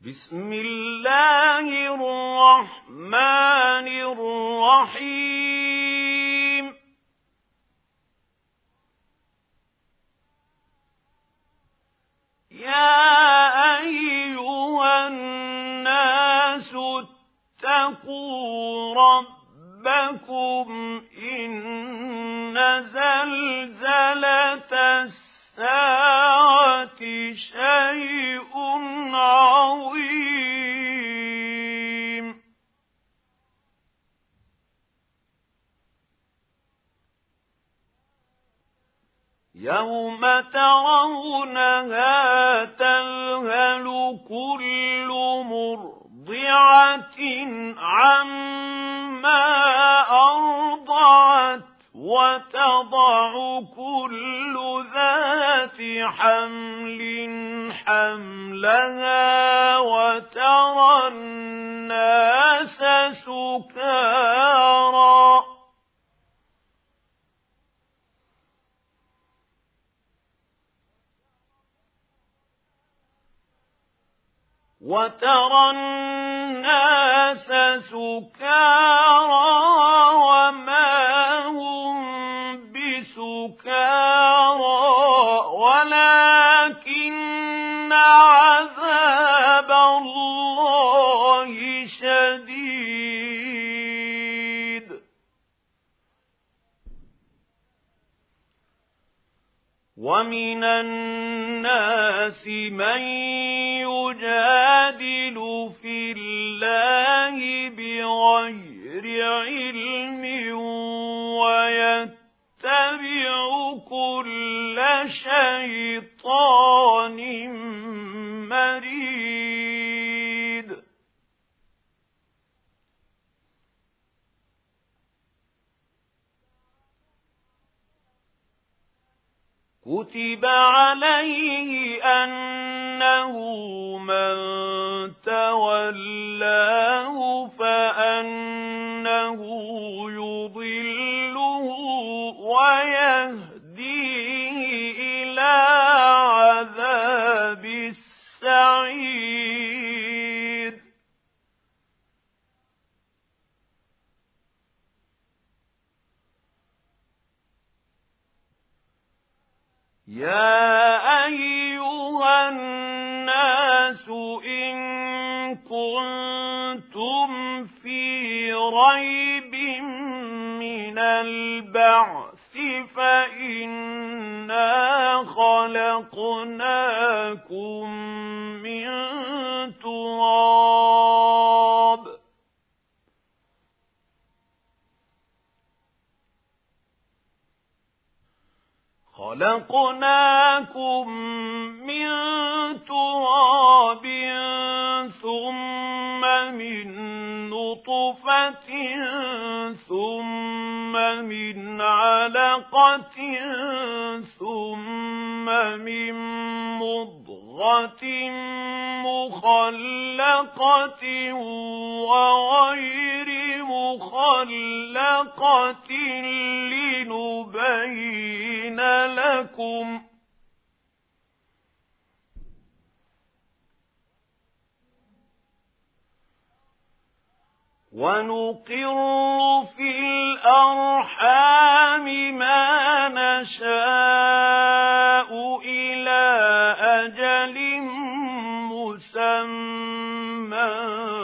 بسم الله الرحمن الرحيم يا أيها الناس اتقوا ربكم إن زلزلة الساعة شيء عظيم يوم ترونها تذهل كل مرضعة عما أرضعت وتضع كل ذات حمل حملها وترى الناس سكارى وما هم بسكارى ولكن عذاب الله شديد ومن الناس من يجادل في الله بغير علم ويتبع كل شيطان مريد كتب عليه أنه من تولاه فأنه يضله ويهديه إلى عذاب السعير يا أيها الناس إن كنتم في ريب من البعث فإنا خلقناكم من تراب ثم من نطفة ثم من علقة ثم من مضغة مخلقة وغير مخلقة لنبين لكم ونقر في الأرحام ما نشاء إلى أجل مسمى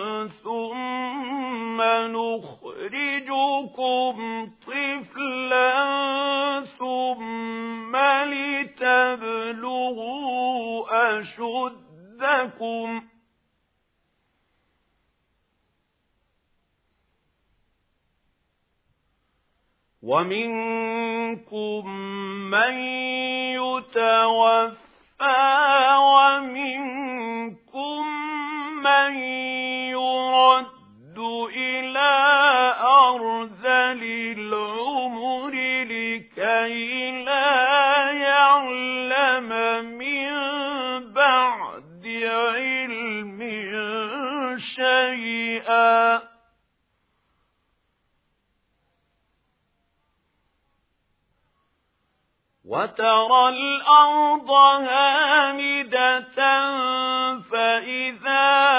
ثم نخرجكم طفلا ثم لتبلغوا أشدكم ومنكم من يتوفى ومنكم من يرد إلى أرذل العمر لكي لا يعلم من بعد علم شيئا وترى الأرض هامدة فإذا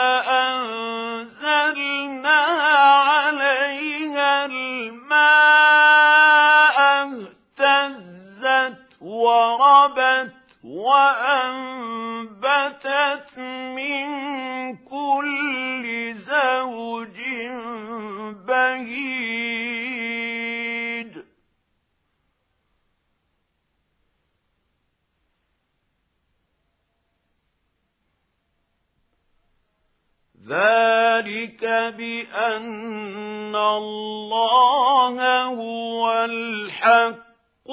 ذلك بأن الله هو الحق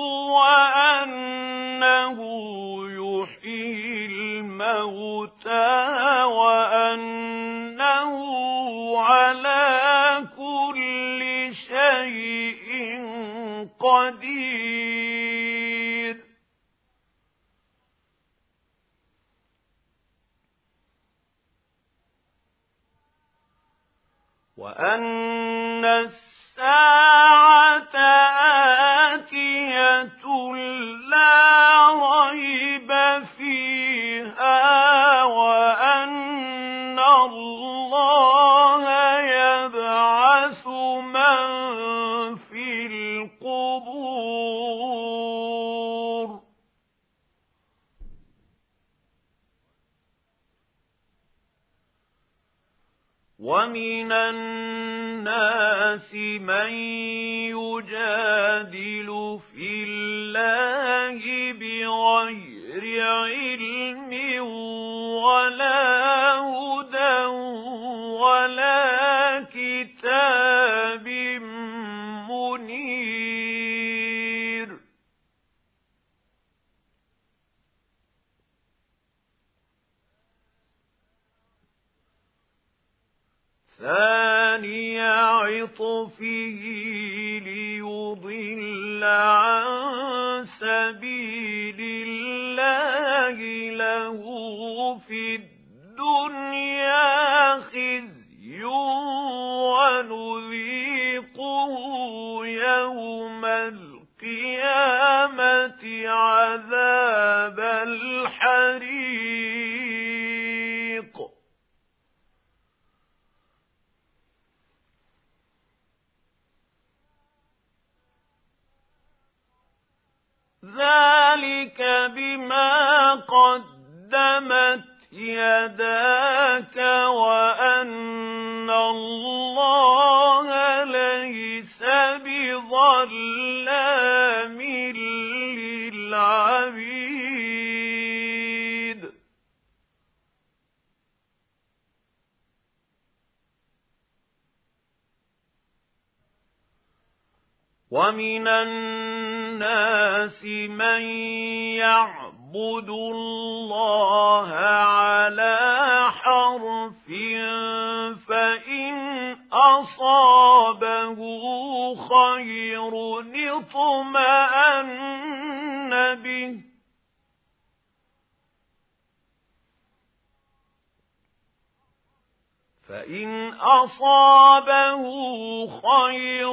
وأنه يحيي الموتى وأنه على كل شيء قدير. وأن الساعة آتية لا ريب فيها وأن الله يبعث من في القبور. ومن الناس من يجادل في الله بغير علم ولا هدى ولا كتاب منير. ثاني عطفه ليضل عن سبيل الله له في الدنيا خزي ونذيقه يوم القيامة عذاب الحريق. ذلك بما قدمت يداك وأن الله ليس بظلام للعبيد. ومن الناس من يعبد الله على حرف فإن أصابه خير اطمأن به فإن أصابه خير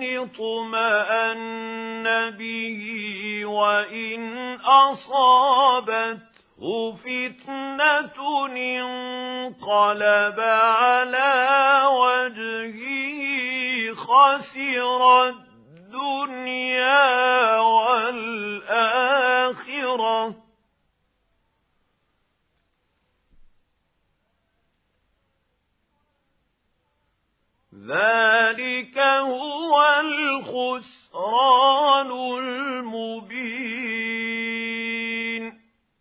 اطمأن به وإن أصابته فتنة انقلب على وجهه خسر الدنيا والآخرة. ذلك هو الخسران المبين.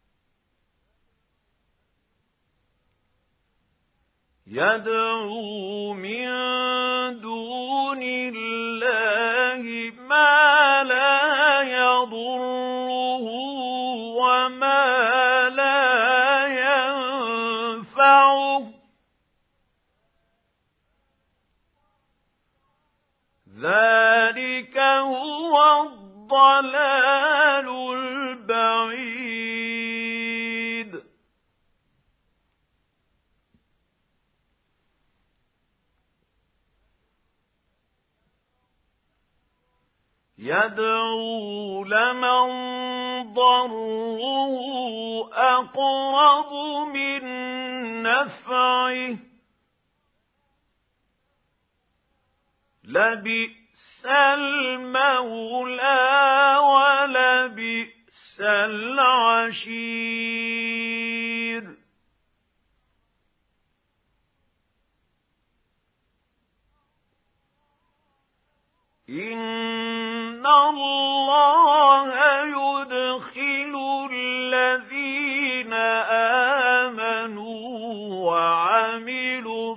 يدعو من دون الله ما لا يضره وما لا ينفعه. ذلك هو الضلال البعيد. يدعو لمن ضره أقرب من نفعه لبئس المولى ولبئس العشير. إن الله يدخل الذين آمنوا وعملوا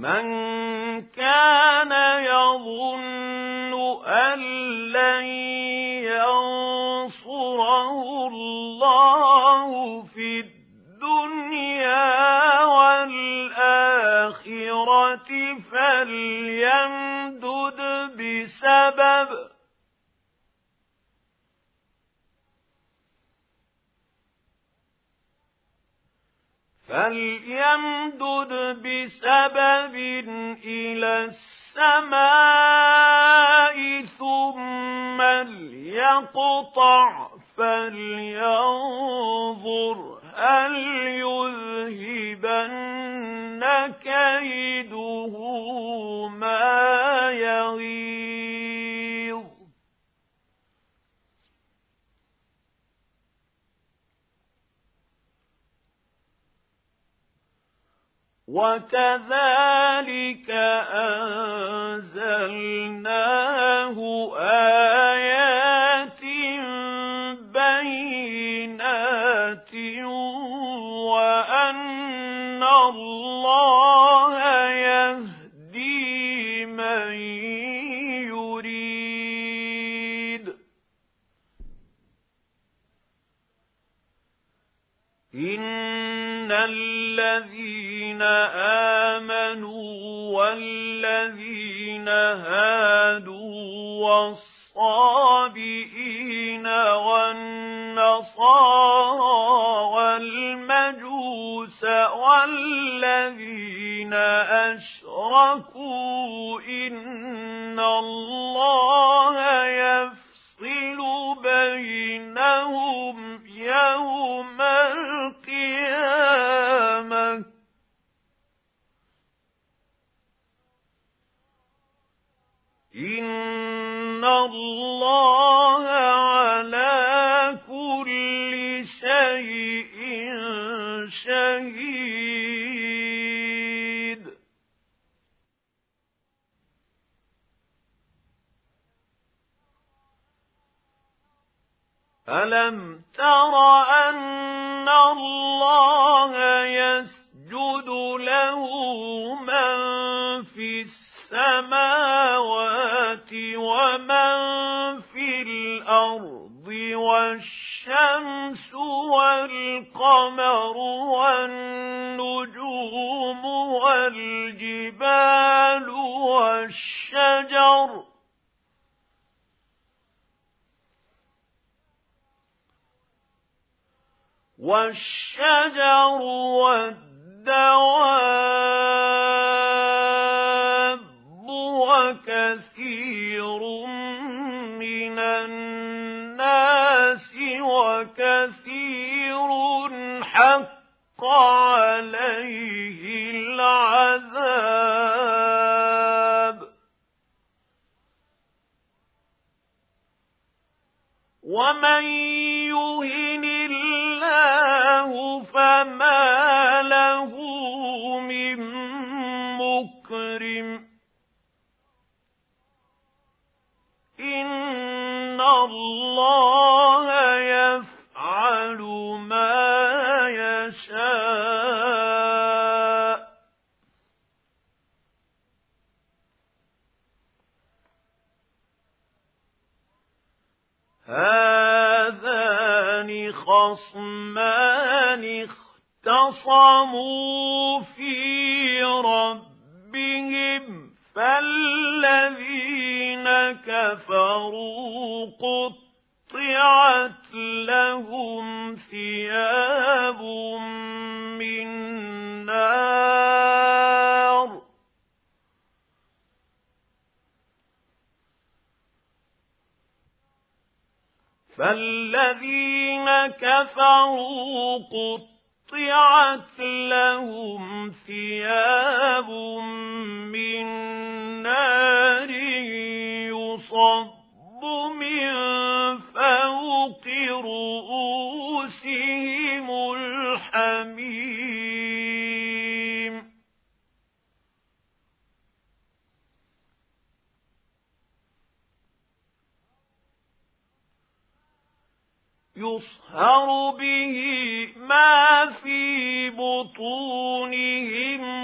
من كان يظن أن لن ينصره الله في الدنيا والآخرة فليمدد بسبب إلى السماء ثم ليقطع فلينظر هل يذهبن كيده ما يغيظ وكذلك أنزلناه آيات بينات وأن الله يهدي من يريد إن الذين آمنوا والذين هادوا والصابئين والنصارى والمجوس والذين أشركوا إن الله يفصل بينهم يوم القيامة إن الله على كل شيء شهيد ألم تر أن الله يسجد له من في السماوات ومن في الأرض والشمس والقمر والنجوم والجبال والشجر والدواب وكثير من الناس وكثير حق عليه العذاب ومن يهن الله فما له من مكرم إن الله يفعل ما يشاء هذان خصمان اختصموا في ربهم فالذين كفروا قطعت لهم ثياب من نار فالذين كفروا قطعت لهم ثياب من نار يصب من فوق رؤوسهم الحميم يصهر به ما في بطونهم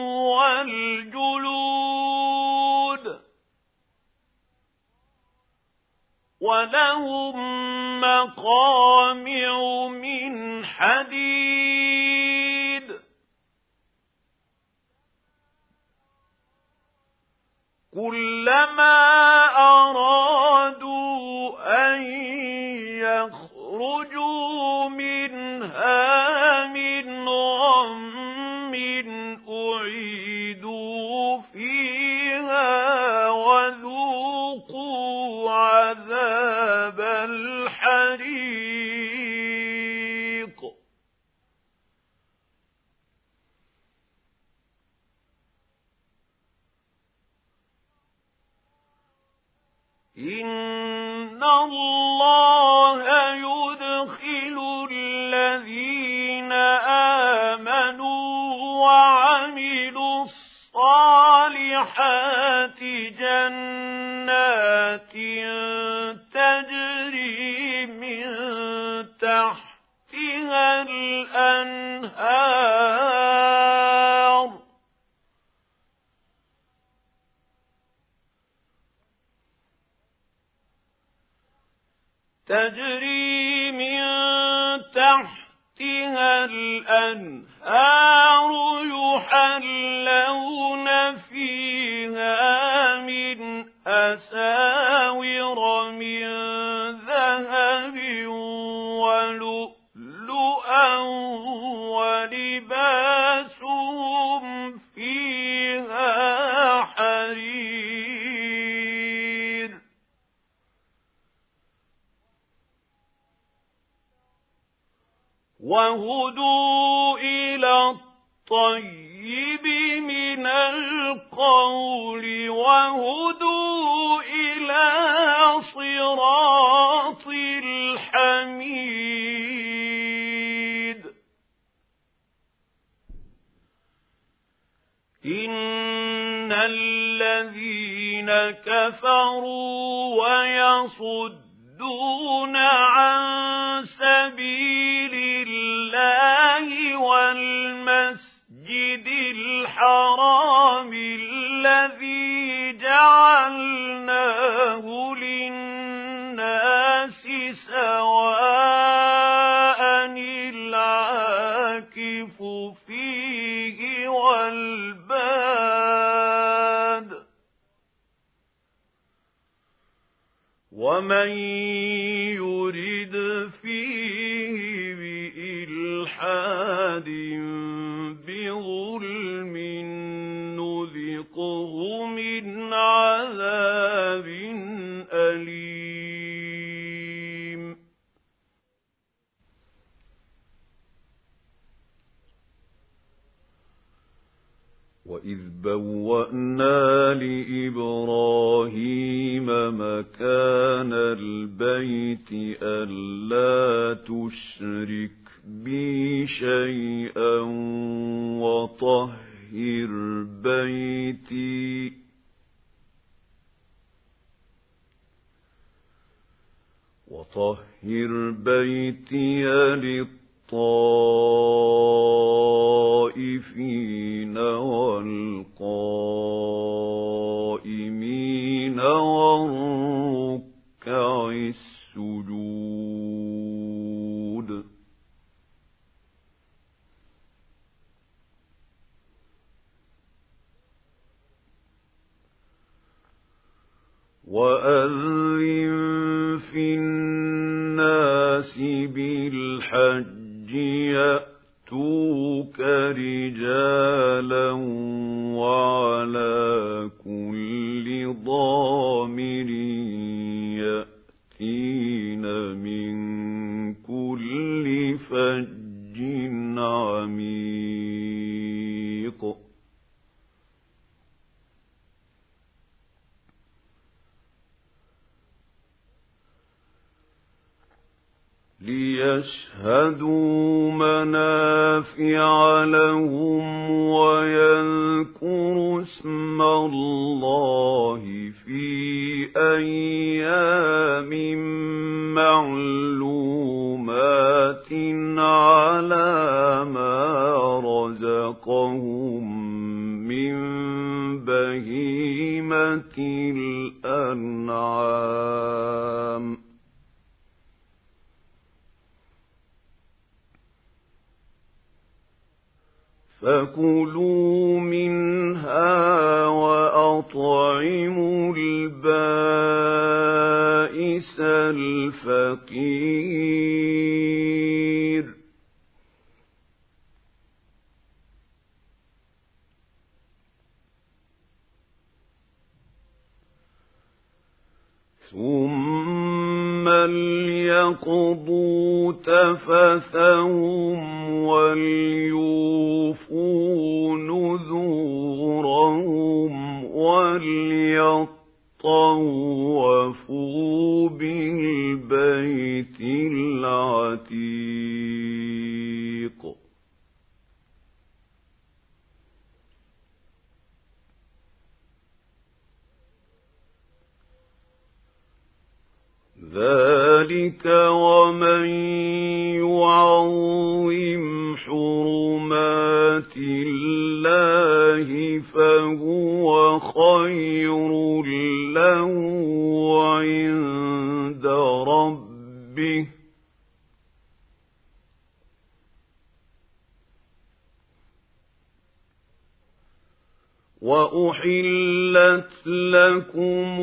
والجلود ولهم مقامع من حديد كلما أرادوا أن يخرجوا منها من غم أعيدوا فيها وذوقوا عذاب الحريق إن الله يدخل الذين آمنوا وعملوا الصالحات جنات تجري من تحتها الأنهار تجري من تحتها الأنهار يحلون فيها من أساور من ذهب ولؤلؤا ولباسهم فيها حرير وهدوا إلى الطيب من القول وهدوا إلى صراط الحميد إن الذين كفروا ويصدون عن سبيل الله والمسجد الحرام الذي جعلناه للناس سواء العاكف فيه والباد ومن يرد فيه بإلحاد بظلم نذقه من عذاب أليم وإذ بوأنا لإبراهيم مكان البيت ألا تشرك بي شيئا وطهر بيتي للطائفين والقائمين والركع السجود وأذن في الناس بالحج يأتوك رجالا وعلى كل ضامر يأتين من كل فج عميق ليشهدوا منافع لهم ويذكروا اسم الله في أيام معلومات بهيمة الأنعام فكلوا منها وأطعموا البائس الفقير ثم ليقضوا تفثهم وليوفوا نذورهم وليطوفوا بالبيت العتيق ذلك ومن يعظم حرمات الله فهو خير له عند ربه وأحلت لكم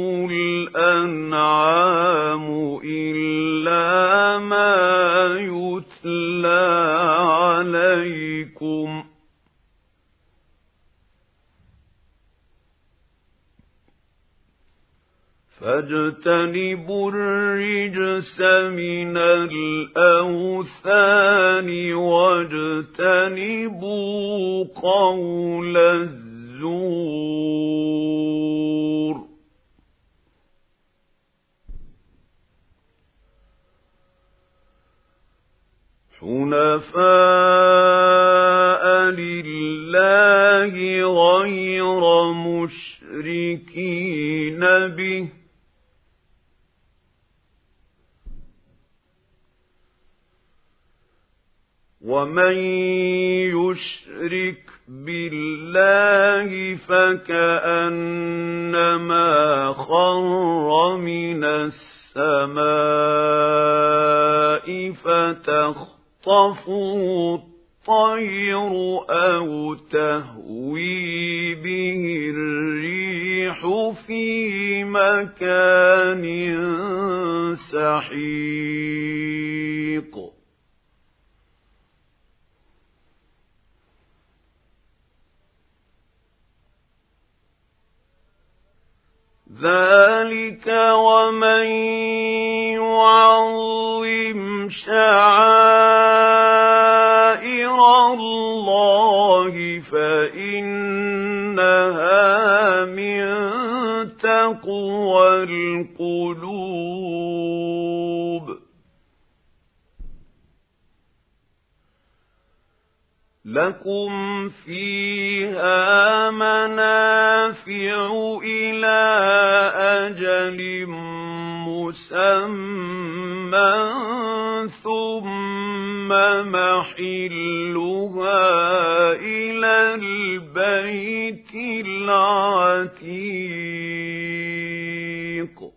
الأنعام إلا ما يتلى عليكم فاجتنبوا الرجس من الأوثان واجتنبوا قول الزور حنفاء لله غير مشركين به ومن يشرك بالله فكأنما خر من السماء فتخطفه الطير أو تهوي به الريح في مكان سحيق ذلك ومن يعظم شعائر الله فإنها من تقوى القلوب لكم فيها منافع إلى أجل مسمى ثم محلها إلى البيت العتيق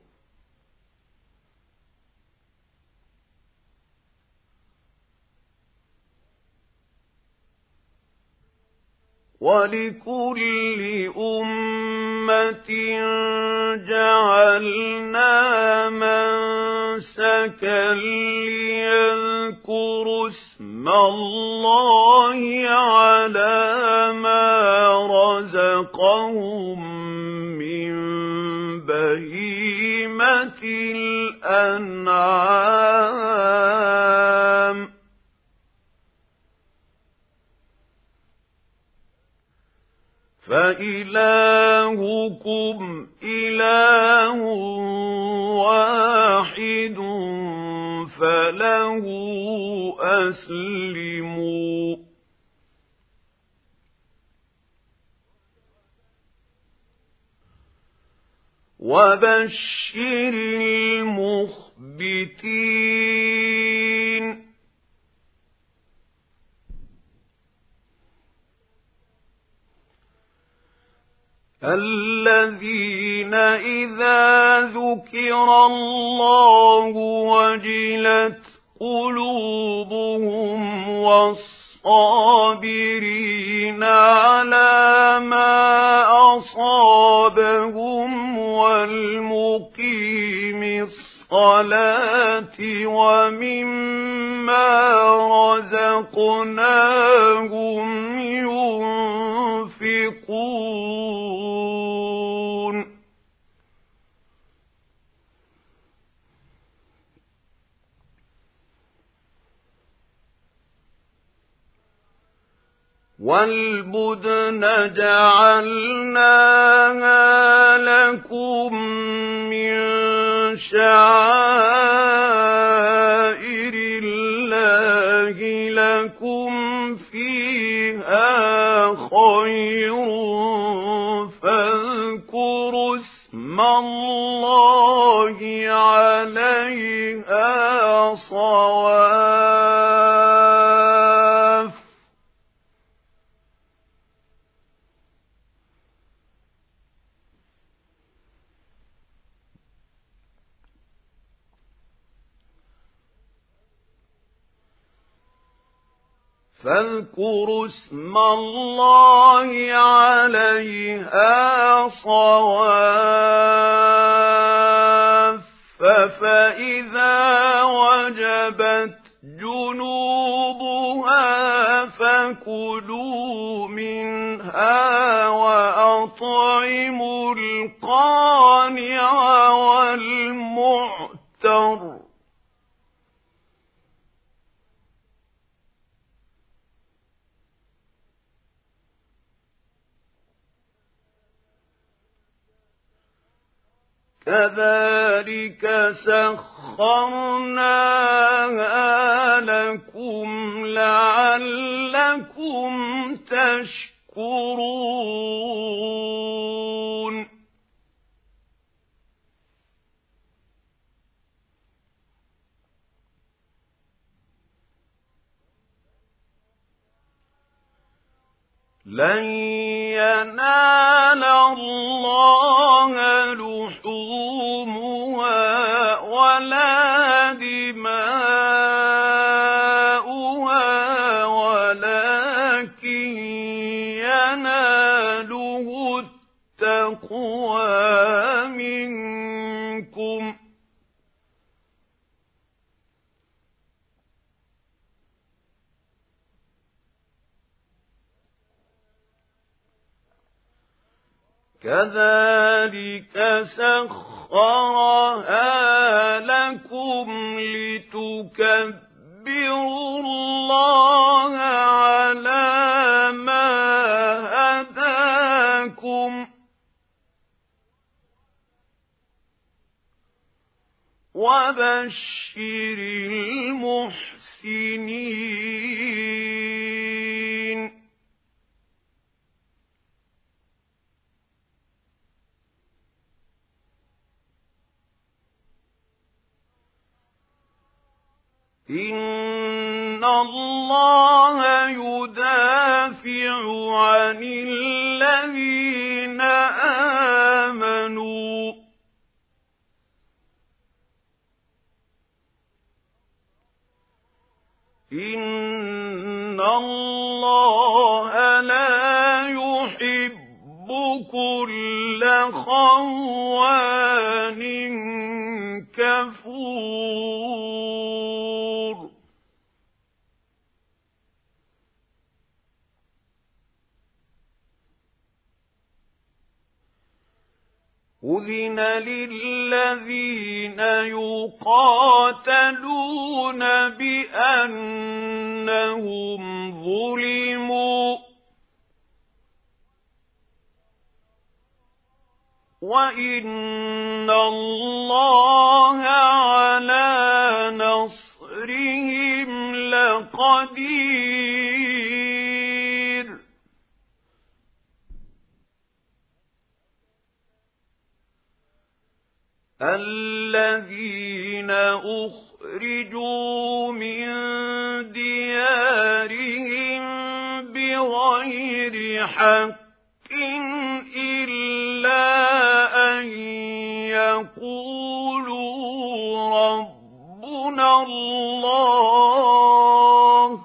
ولكل أمة جعلنا منسكا ليذكروا اسم الله على ما رزقهم من بهيمة الأنعام فإلهكم إله واحد فله أسلموا وبشر المخبتين الذين إذا ذكر الله وجلت قلوبهم والصابرين على ما أصابهم والمقيم الصلاة ومما رزقناهم ينفقون والبدن جعلناها لكم من شعائر الله لكم فيها خير فاذكروا اسم الله عليها صواف فاذكروا اسم الله عليها صواف فإذا وجبت جنوبها فكلوا منها وأطعموا القانع والمعتر كذلك سخرناها لكم لعلكم تشكرون لن ينال الله لحومها ولا دماؤها ولكن يناله التقوى منكم كذلك سخرها لكم لتكبروا الله على ما هداكم وبشر المحسنين إن الله يدافع عن الذين آمنوا إن الله لا يحب كل خوان كفور أذن للذين يقاتلون بأنهم ظلموا وإن الله على نصرهم لقدير الذين أخرجوا من ديارهم بغير حق إلا الله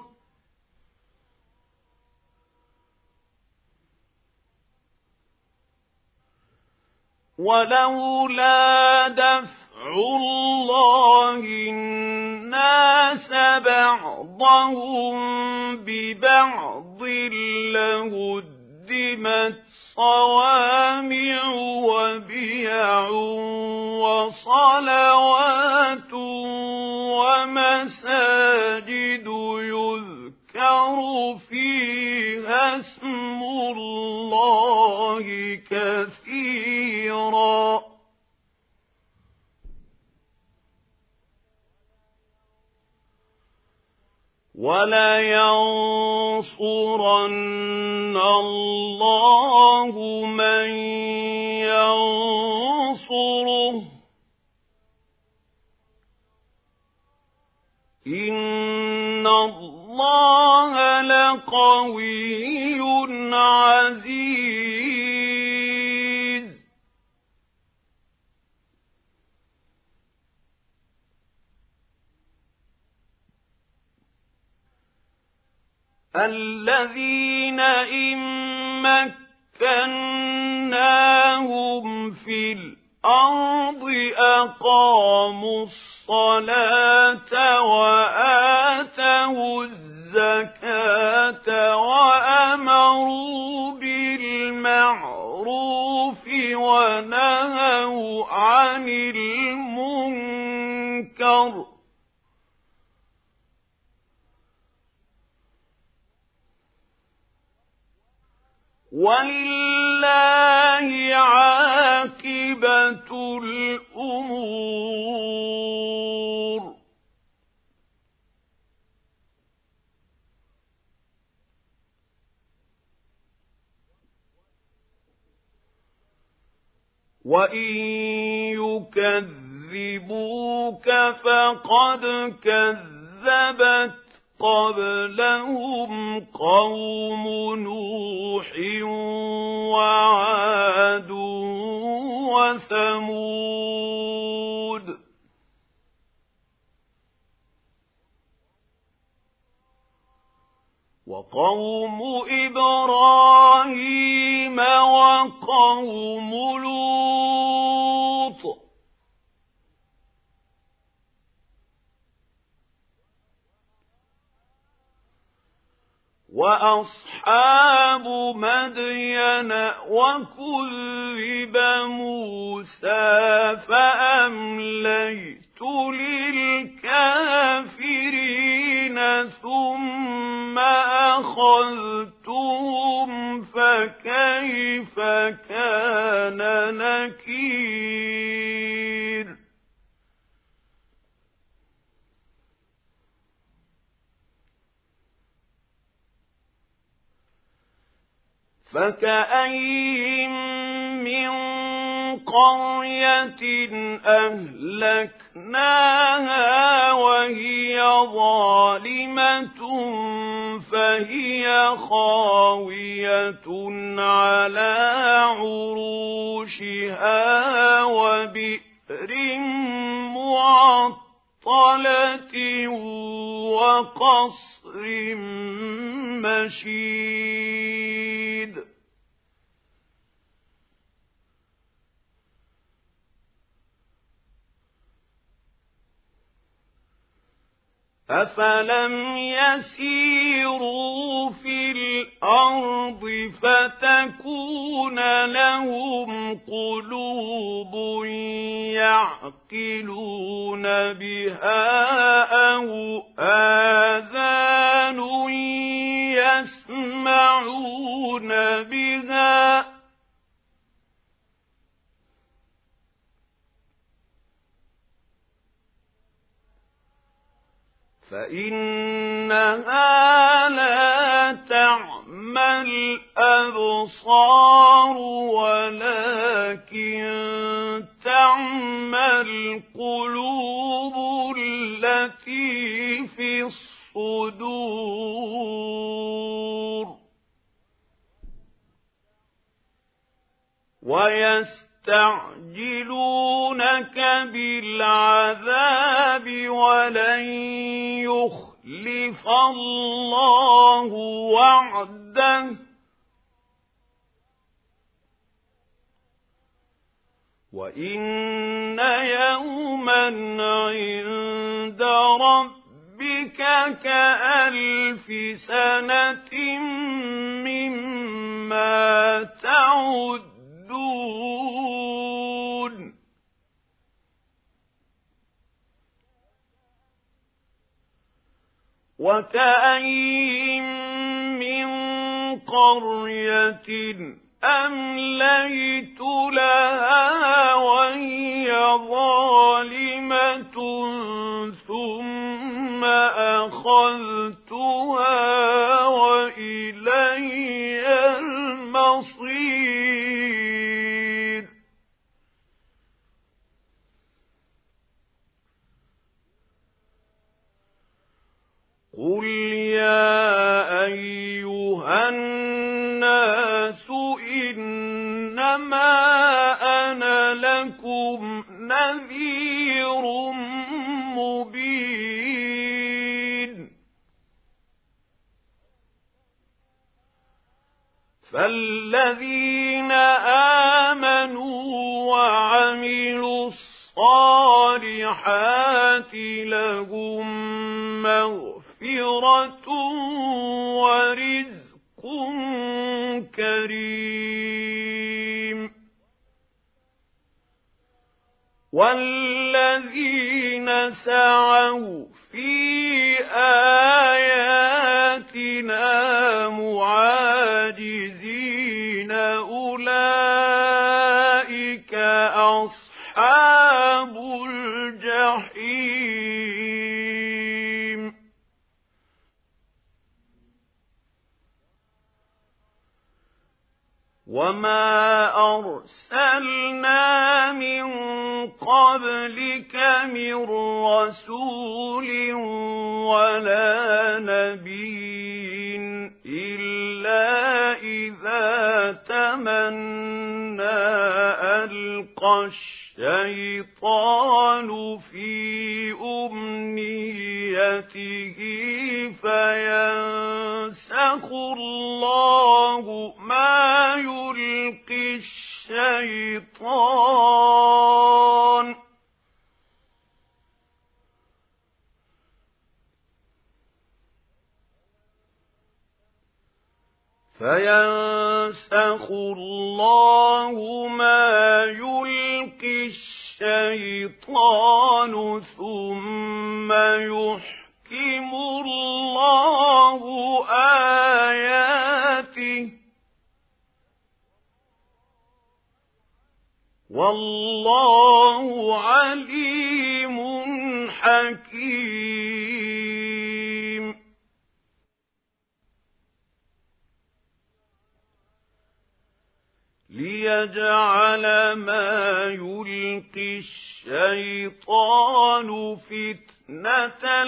ولولا دفع الله الناس بعضهم ببعض لهدمت صوامع وبيع وصلوات ومساجد يذكر فيها اسم الله كثيرا ولينصرن الله من ينصره إن الله لقوي عزيز الذين إن مكناهم في الأرض أقاموا الصلاة وآتوا الزكاة وأمروا بالمعروف ونهوا عن المنكر ولله عاقبة الأمور وإن يكذبوك فقد كذبت قبلهم قوم نوح وعاد وثمود وقوم إبراهيم وقوم لوط وأصحاب مدين وكذب موسى فأمليت للكافرين ثم أخذتهم فكيف كان نكير فكأين من قرية أهلكناها وهي ظالمة فهي خاوية على عروشها وبئر معطلة وقصر مشيد أفلم يسيروا في الأرض فتكون لهم قلوب يعقلون بها أو آذان يسمعون بها فإنها لا تعمى الأبصار ولكن تعمى القلوب التي في الصدور يستعجلونك بالعذاب ولن يخلف الله وعده وإن يوما عند ربك كألف سنة مما تعدون وكأين من قرية أمليت لها وهي ظالمة ثم أخذتها وإلي المصير قل يا أيها الناس إنما أنا لكم نذير مبين فالذين آمنوا وعملوا الصالحات لهم مغفرة ورزق كريم والذين سعوا في آياتنا معاجزين أولئك أصحاب الجحيم وما أرسلنا من قبلك من رسول ولا نبي إلا إذا تمنى ألقى الشيطان في أمنيته فينسخ الله ما يلقي الشيطان ثم يحكم الله آياته والله عليم حكيم ليجعل ما يلقي الشيطان فتنة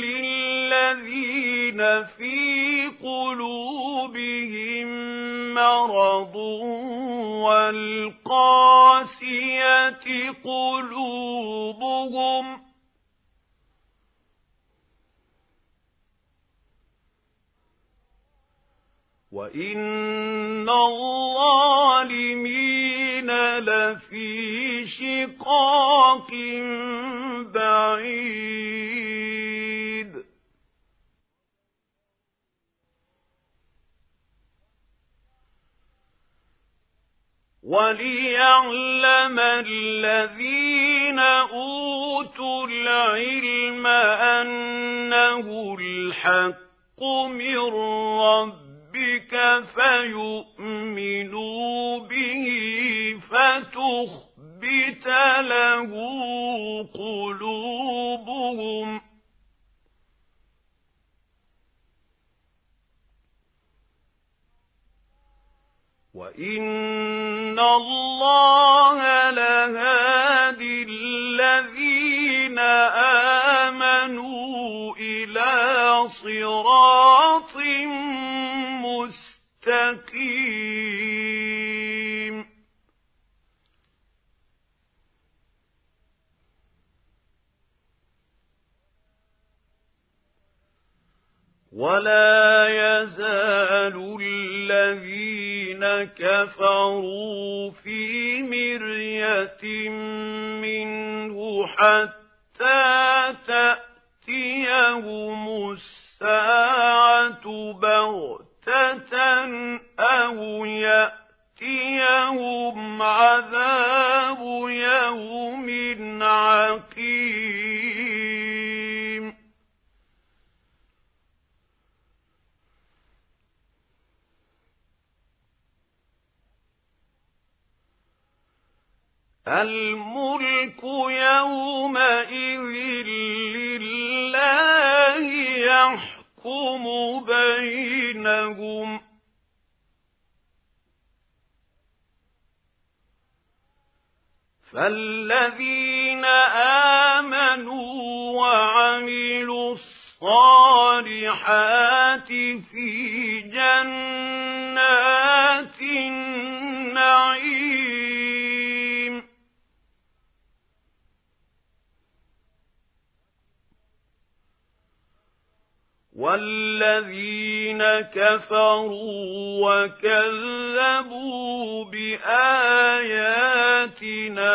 للذين في قلوبهم مرض والقاسية قلوبهم وإن الظالمين لفي شقاق بعيد وليعلم الذين أوتوا العلم أنه الحق من ربك فيؤمنوا به فتخبت له قلوبهم وإن الله لهادي الذين آمنوا إلى صراط مستقيم ولا يزال الذين كفروا في مرية منه حتى تأتيهم الساعة بغتة أو يأتيهم عذاب يوم عقيم الملك يومئذ لله يحكم بينهم فالذين آمنوا وعملوا الصالحات في جنات النعيم والذين كفروا وكذبوا بآياتنا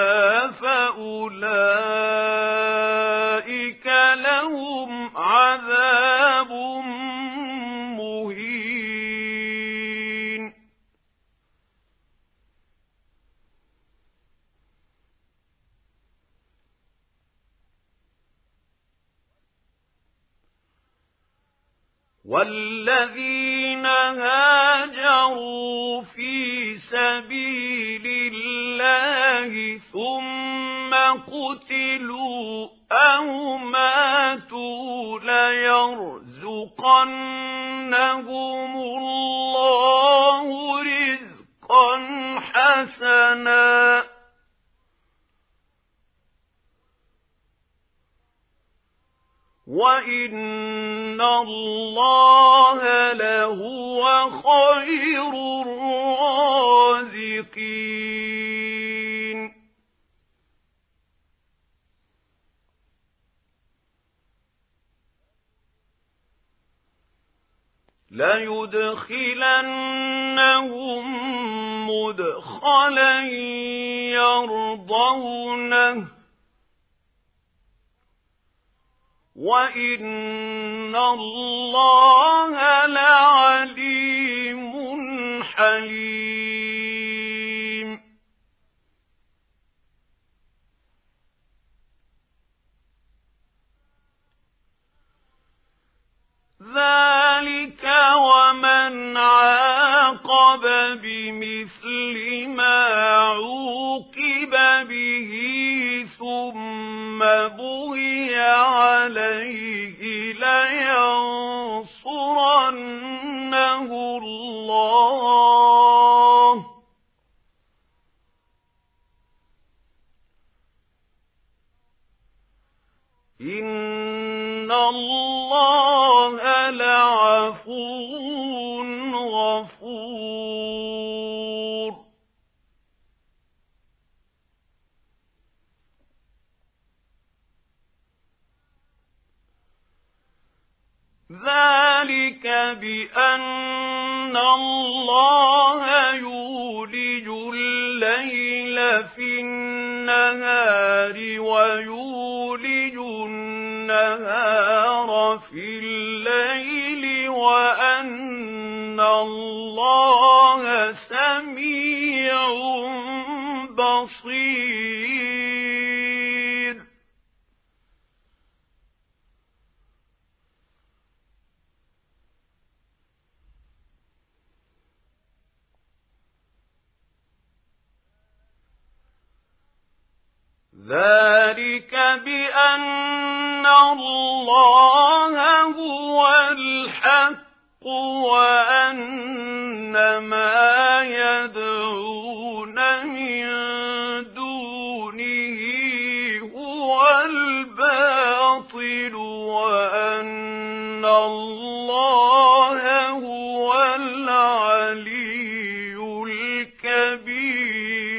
فأولئك لهم عذاب مهين والذين هاجروا في سبيل الله ثم قتلوا أو ماتوا ليرزقنهم الله رزقا حسنا وَإِنَّ اللَّهَ لَهُوَ خَيْرُ الرَّازِقِينَ لَيُدْخِلَنَّهُم مُّدْخَلًا يَرْضَوْنَهُ وَإِنَّ اللَّهَ لَعَلِيمٌ حَلِيمٌ ذَلِكَ وَمَنْ عَاقَبَ بِمِثْلِ مَا عُوقِبَ بِهِ ثُمَّ بُغِيَ عَلَيْهِ لَيَنصُرَنَّهُ اللَّهُ إِنَّ اللَّهَ لَعَفُوٌّ غَفُورٌ ذَلِكَ بِأَنَّ اللَّهَ يُولِجُ اللَّيْلَ فِي النَّهَارِ وَيُولِجُ النَّهَارَ فِي اللَّيْلِ وَأَنَّ اللَّهَ سَمِيعٌ بَصِيرٌ ذَلِكَ بِأَنَّ اللَّهَ هُوَ الْحَقُّ وَأَنَّ مَا يَدْعُونَ مِن دُونِهِ هُوَ الْبَاطِلُ وَأَنَّ اللَّهَ هُوَ الْعَلِيُّ الْكَبِيرُ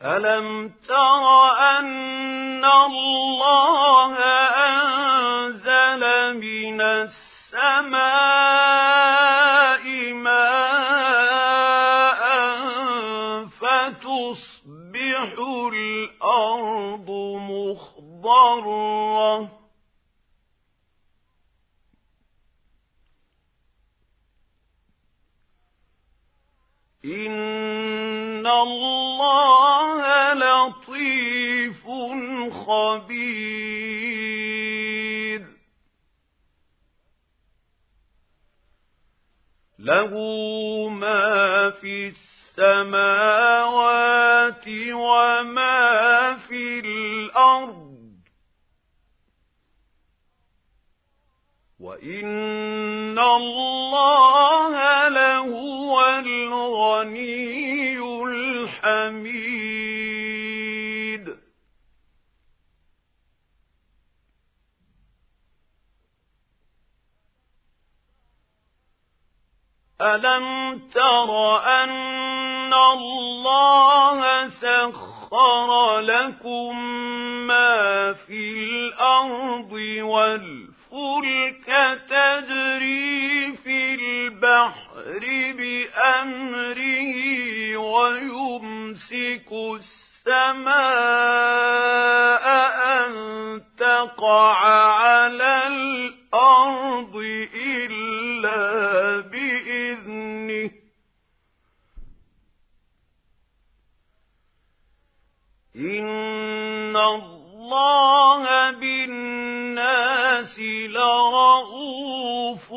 ألم تر أن الله أنزل من السماء ماء فتصبح الأرض مخضرة إن الله لطيف خبير له ما في السماوات وما في الأرض وإن الله لهو الغني الحميد ألم تر أن الله سخر لكم ما في الأرض والفلك تجري في البحر بأمره ويمسك السماء أن تقع على الأرض إلا بإذنه إن الله بالناس لرءوف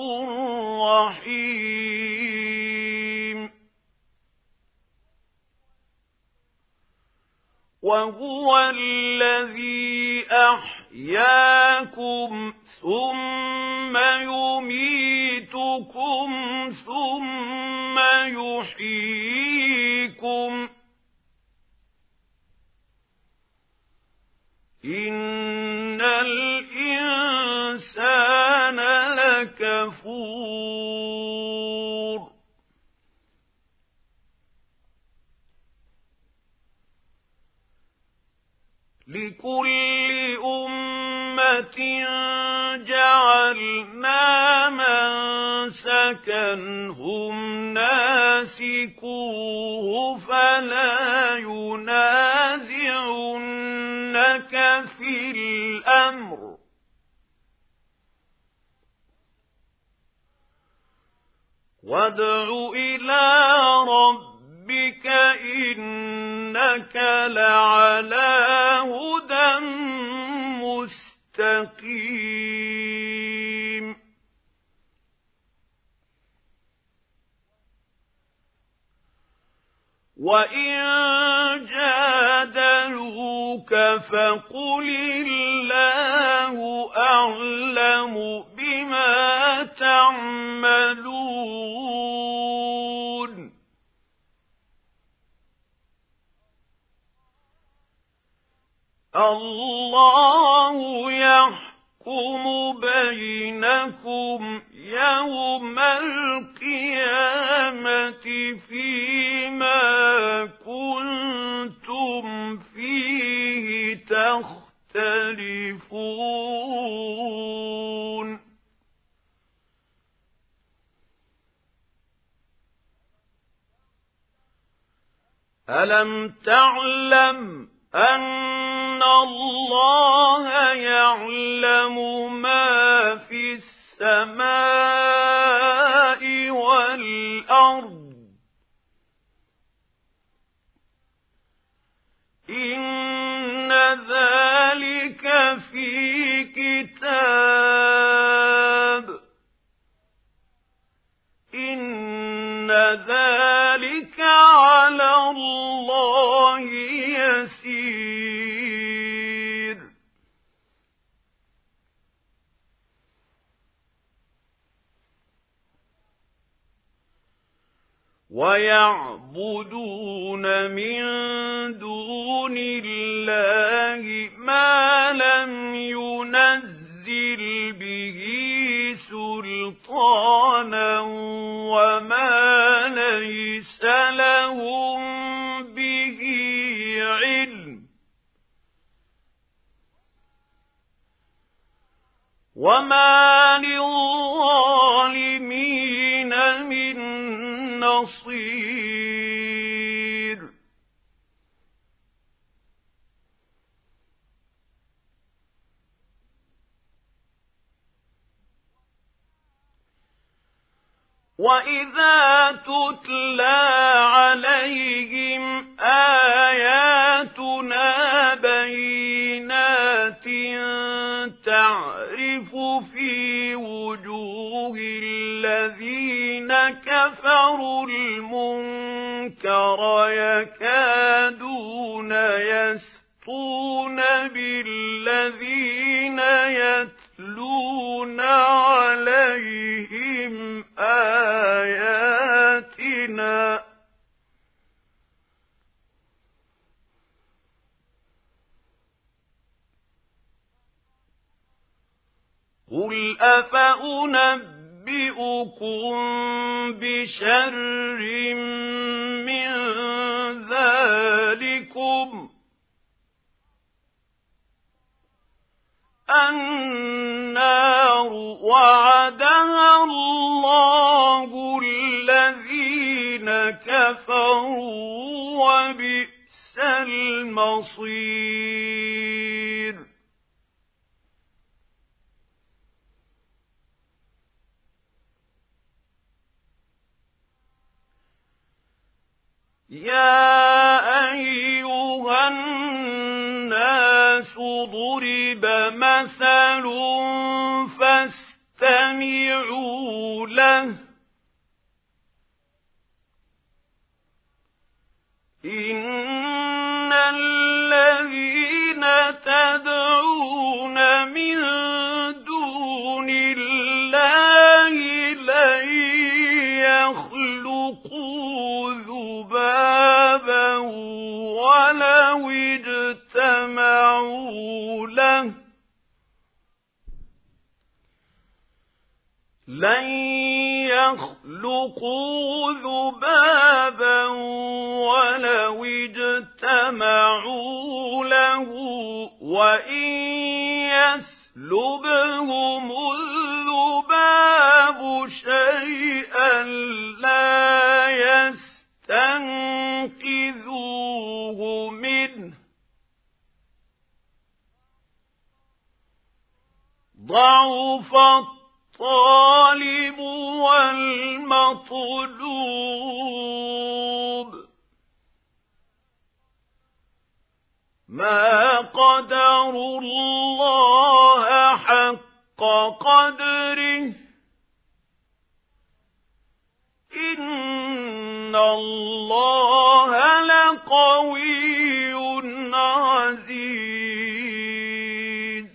رحيم وهو الذي أحياكم ثم يميتكم ثم يحييكم إن الإنسان لكفور لكل أمة جعلنا منسكا هم ناسكوه فلا ينازعنك في الأمر وادع إلى ربك إنك لعلى هدى مستقيم وإن جادلوك فقل الله أعلم بما تعملون الله يحكم بينكم يوم القيامة فيما كنتم فيه تختلفون ألم تعلم أن الله يعلم ما في السماء والأرض إن ذلك في كتاب إن ذلك على الله يسير ويعبدون من دون الله ما لم ينزل به سلطانا وما ليس لهم به وما للظالمين من نصير. وإذا تتلى عليهم آياتنا بينات تعرف في وجوه الذين كفروا المنكر يكادون يسطون بالذين يتلون عليهم آياتنا قل أفأنبئكم بشر من ذلكم النار وعدها الله الذين كفروا وبئس المصير. يا أيها الناس ضرب مثل فاستمعوا له إن الذين تدعون من دون الله لن يخلقوا ذبابا ولو اجتمعوا له لن يخلقوا ذبابا ولو اجتمعوا له وإن يسلبهم الذباب شيئا لا يستنقذوه منه ضعف الطالب والمطلوب ما قدروا الله حق قدره إن الله لقوي عزيز.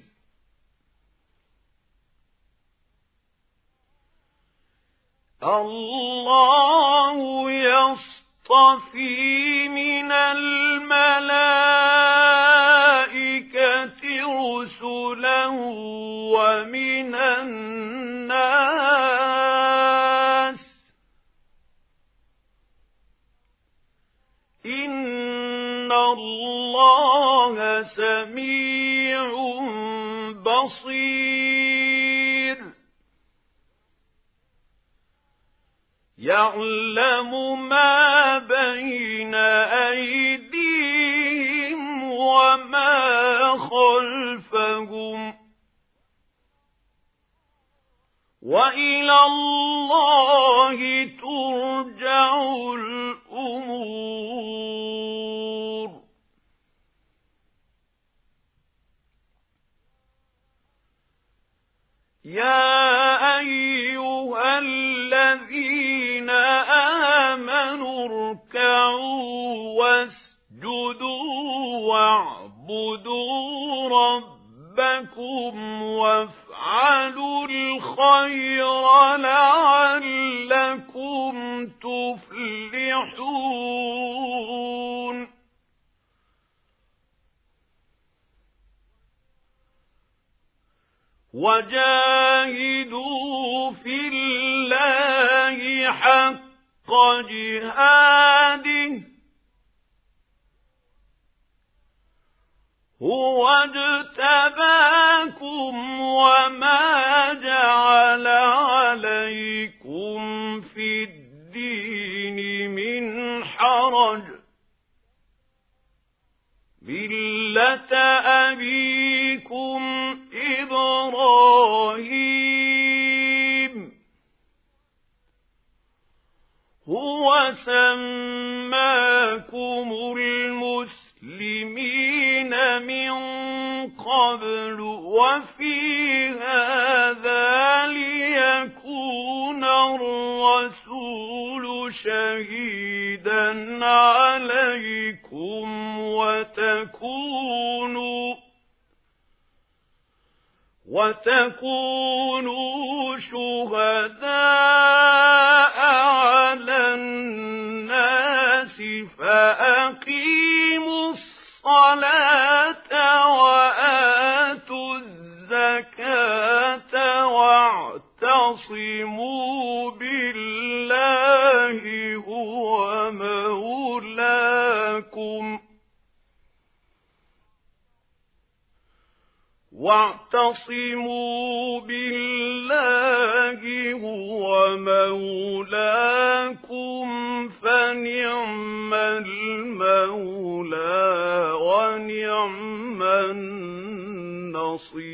الله يصطفي من الملائكة رسلا ومن الناس إن الله سميع بصير يعلم ما بين أيديهم وما خلفهم وإلى الله ترجع الأمور. يا أيها الذين آمنوا اركعوا واسجدوا واعبدوا ربكم وافعلوا الخير لعلكم تفلحون. وجاهدوا في الله حق جهاده هُوَ اجْتَبَاكُمْ وَمَا جَعَلَ عَلَيْكُمْ فِي الدِّينِ مِنْ حَرَجٍ ۚ مِلَّةَ أَبِيكُمْ إِبْرَاهِيمَ هُوَ سَمَّاكُمُ الْمُسْلِمِينَ مِنْ قَبْلُ وَفِي هَذَا لِيَكُونَ الرَّسُولُ شَهِيدًا عَلَيْكُمْ وَتَكُونُوا شُهَدَاءَ عَلَى النَّاسِ فَأَقِيمُوا الصَّلَاةَ وَآتُوا الزَّكَاةَ وَاعْتَصِمُوا بِاللَّهِ هُوَ مَوْلَاكُمْ فَنِعْمَ الْمَوْلَىٰ وَنِعْمَ النَّصِيرُ